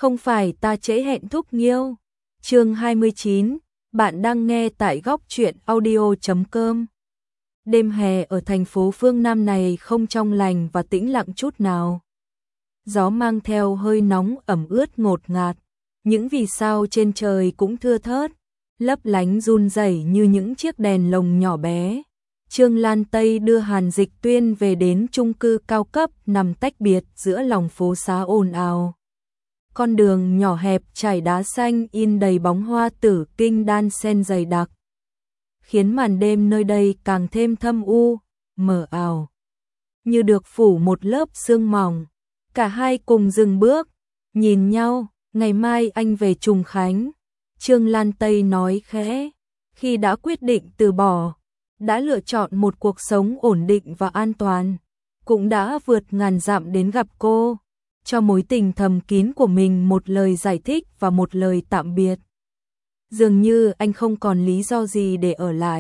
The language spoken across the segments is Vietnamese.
Không phải ta trễ hẹn Thúc Nghiêu. Chương 29, bạn đang nghe tại góc truyện audio.com. Đêm hè ở thành phố phương Nam này không trong lành và tĩnh lặng chút nào. Gió mang theo hơi nóng ẩm ướt ngột ngạt, những vì sao trên trời cũng thưa thớt, lấp lánh run rẩy như những chiếc đèn lồng nhỏ bé. Trương Lan Tây đưa Hàn Dịch Tuyên về đến chung cư cao cấp nằm tách biệt giữa lòng phố xá ồn ào. Con đường nhỏ hẹp trải đá xanh in đầy bóng hoa tử kinh đan sen dày đặc, khiến màn đêm nơi đây càng thêm thâm u, mờ ảo, như được phủ một lớp sương mỏng. Cả hai cùng dừng bước, nhìn nhau. Ngày mai anh về Trùng Khánh, Trương Lan Tây nói khẽ, khi đã quyết định từ bỏ, đã lựa chọn một cuộc sống ổn định và an toàn, cũng đã vượt ngàn dặm đến gặp cô, cho mối tình thầm kín của mình một lời giải thích và một lời tạm biệt. Dường như anh không còn lý do gì để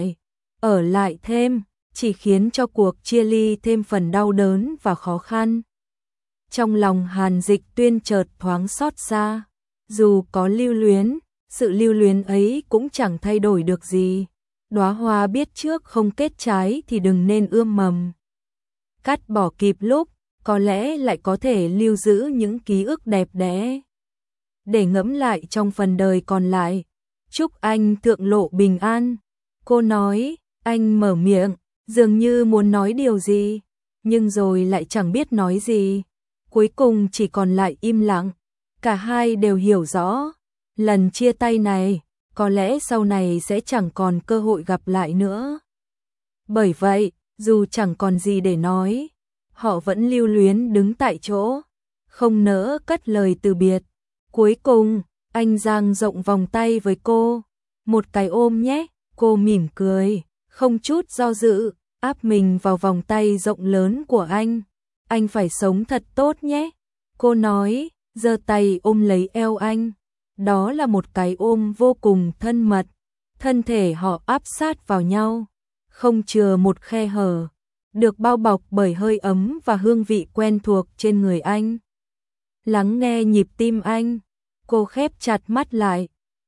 ở lại thêm, chỉ khiến cho cuộc chia ly thêm phần đau đớn và khó khăn. Trong lòng Hàn Dịch Tuyên chợt thoáng xót xa, dù có lưu luyến, sự lưu luyến ấy cũng chẳng thay đổi được gì. Đóa hoa biết trước không kết trái thì đừng nên ươm mầm. Cắt bỏ kịp lúc, có lẽ lại có thể lưu giữ những ký ức đẹp đẽ để ngẫm lại trong phần đời còn lại. Chúc anh thượng lộ bình an. Cô nói, anh mở miệng, dường như muốn nói điều gì, nhưng rồi lại chẳng biết nói gì. Cuối cùng chỉ còn lại im lặng. Cả hai đều hiểu rõ, lần chia tay này, có lẽ sau này sẽ chẳng còn cơ hội gặp lại nữa. Bởi vậy, dù chẳng còn gì để nói, họ vẫn lưu luyến đứng tại chỗ, không nỡ cất lời từ biệt. Cuối cùng, anh dang rộng vòng tay với cô. Một cái ôm nhé. Cô mỉm cười, không chút do dự, áp mình vào vòng tay rộng lớn của anh. Anh phải sống thật tốt nhé. Cô nói, giơ tay ôm lấy eo anh. Đó là một cái ôm vô cùng thân mật. Thân thể họ áp sát vào nhau, không chừa một khe hở, được bao bọc bởi hơi ấm và hương vị quen thuộc trên người anh. Lắng nghe nhịp tim anh, cô khép chặt mắt lại.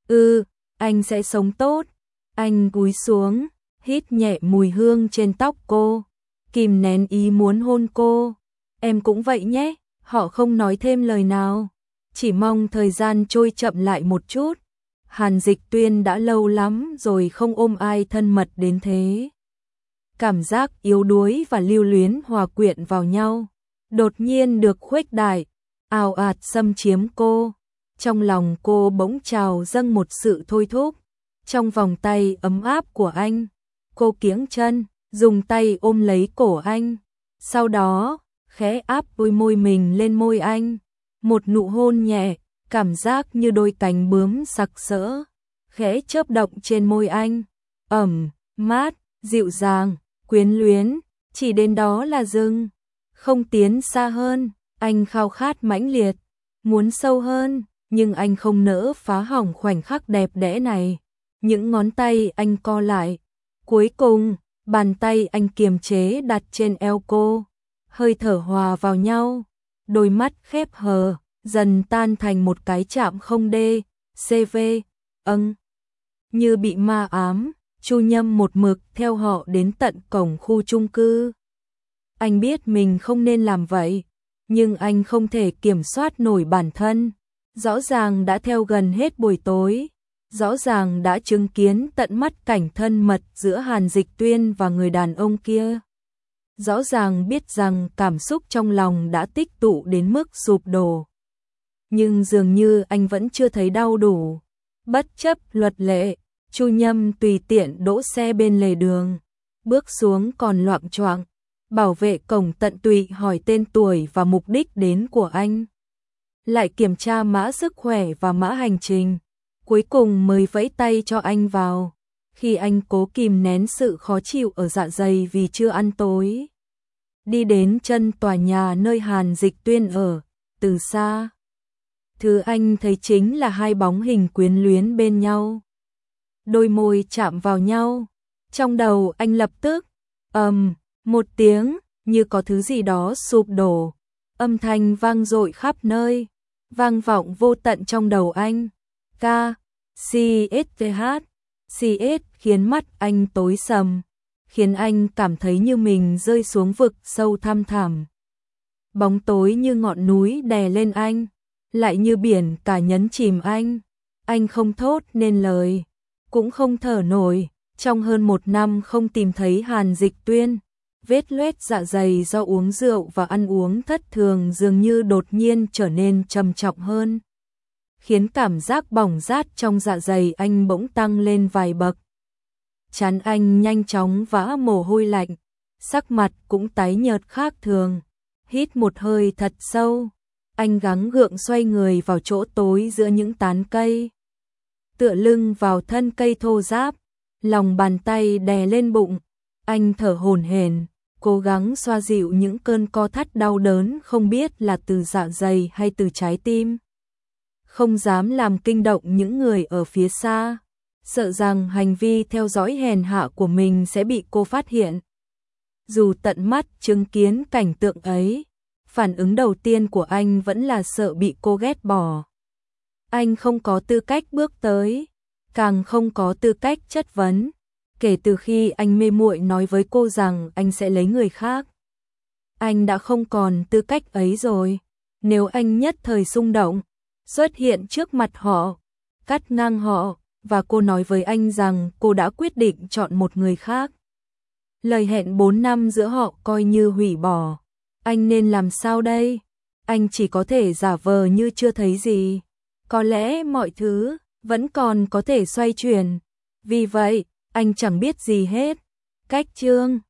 Anh sẽ sống tốt. Anh cúi xuống, hít nhẹ mùi hương trên tóc cô, kìm nén ý muốn hôn cô. Em cũng vậy nhé. Họ không nói thêm lời nào, chỉ mong thời gian trôi chậm lại một chút. Hàn Dịch Tuyên đã lâu lắm rồi không ôm ai thân mật đến thế. Cảm giác yếu đuối và lưu luyến hòa quyện vào nhau, đột nhiên được khuếch đại, ào ạt xâm chiếm cô. Trong lòng cô bỗng trào dâng một sự thôi thúc. Trong vòng tay ấm áp của anh, cô kiễng chân, dùng tay ôm lấy cổ anh. Sau đó, khẽ áp đôi môi mình lên môi anh. Một nụ hôn nhẹ, cảm giác như đôi cánh bướm sặc sỡ, khẽ chớp động trên môi anh. Ẩm, mát, dịu dàng, quyến luyến, chỉ đến đó là dừng, không tiến xa hơn. Anh khao khát mãnh liệt, muốn sâu hơn, nhưng anh không nỡ phá hỏng khoảnh khắc đẹp đẽ này. Những ngón tay anh co lại. Cuối cùng, bàn tay anh kiềm chế đặt trên eo cô. Hơi thở hòa vào nhau, đôi mắt khép hờ, dần tan thành một cái chạm không đê, CV, như bị ma ám. Chu Nhâm một mực theo họ đến tận cổng khu chung cư. Anh biết mình không nên làm vậy, nhưng anh không thể kiểm soát nổi bản thân. Rõ ràng đã theo gần hết buổi tối, rõ ràng đã chứng kiến tận mắt cảnh thân mật giữa Hàn Dịch Tuyên và người đàn ông kia. Rõ ràng biết rằng cảm xúc trong lòng đã tích tụ đến mức sụp đổ. Nhưng dường như anh vẫn chưa thấy đau đủ. Bất chấp luật lệ, Chu Nhâm tùy tiện đỗ xe bên lề đường, bước xuống còn loạng choạng. Bảo vệ cổng tận tụy hỏi tên tuổi và mục đích đến của anh, lại kiểm tra mã sức khỏe và mã hành trình, cuối cùng mới vẫy tay cho anh vào. Khi anh cố kìm nén sự khó chịu ở dạ dày vì chưa ăn tối, đi đến chân tòa nhà nơi Hàn Dịch Tuyên ở, từ xa, thứ anh thấy chính là hai bóng hình quyến luyến bên nhau. Đôi môi chạm vào nhau, trong đầu anh lập tức một tiếng, như có thứ gì đó sụp đổ, âm thanh vang dội khắp nơi. vang vọng vô tận trong đầu anh. CSTH khiến mắt anh tối sầm, khiến anh cảm thấy như mình rơi xuống vực sâu thăm thẳm. Bóng tối như ngọn núi đè lên anh, lại như biển cả nhấn chìm anh. Anh không thốt nên lời, cũng không thở nổi. Trong hơn 1 năm không tìm thấy Hàn Dịch Tuyên, vết loét dạ dày do uống rượu và ăn uống thất thường dường như đột nhiên trở nên trầm trọng hơn, khiến cảm giác bỏng rát trong dạ dày anh bỗng tăng lên vài bậc. Trán anh nhanh chóng vã mồ hôi lạnh, sắc mặt cũng tái nhợt khác thường. Hít một hơi thật sâu, anh gắng gượng xoay người vào chỗ tối giữa những tán cây. Tựa lưng vào thân cây thô ráp, lòng bàn tay đè lên bụng, anh thở hổn hển, cố gắng xoa dịu những cơn co thắt đau đớn không biết là từ dạ dày hay từ trái tim. Không dám làm kinh động những người ở phía xa, sợ rằng hành vi theo dõi hèn hạ của mình sẽ bị cô phát hiện. Dù tận mắt chứng kiến cảnh tượng ấy, phản ứng đầu tiên của anh vẫn là sợ bị cô ghét bỏ. Anh không có tư cách bước tới, càng không có tư cách chất vấn. Kể từ khi anh mê muội nói với cô rằng anh sẽ lấy người khác, anh đã không còn tư cách ấy rồi. Nếu anh nhất thời xung động, xuất hiện trước mặt họ, cắt ngang họ, và cô nói với anh rằng cô đã quyết định chọn một người khác, lời hẹn 4 năm giữa họ coi như hủy bỏ, anh nên làm sao đây? Anh chỉ có thể giả vờ như chưa thấy gì. Có lẽ mọi thứ vẫn còn có thể xoay chuyển. Vì vậy, anh chẳng biết gì hết. Cách chương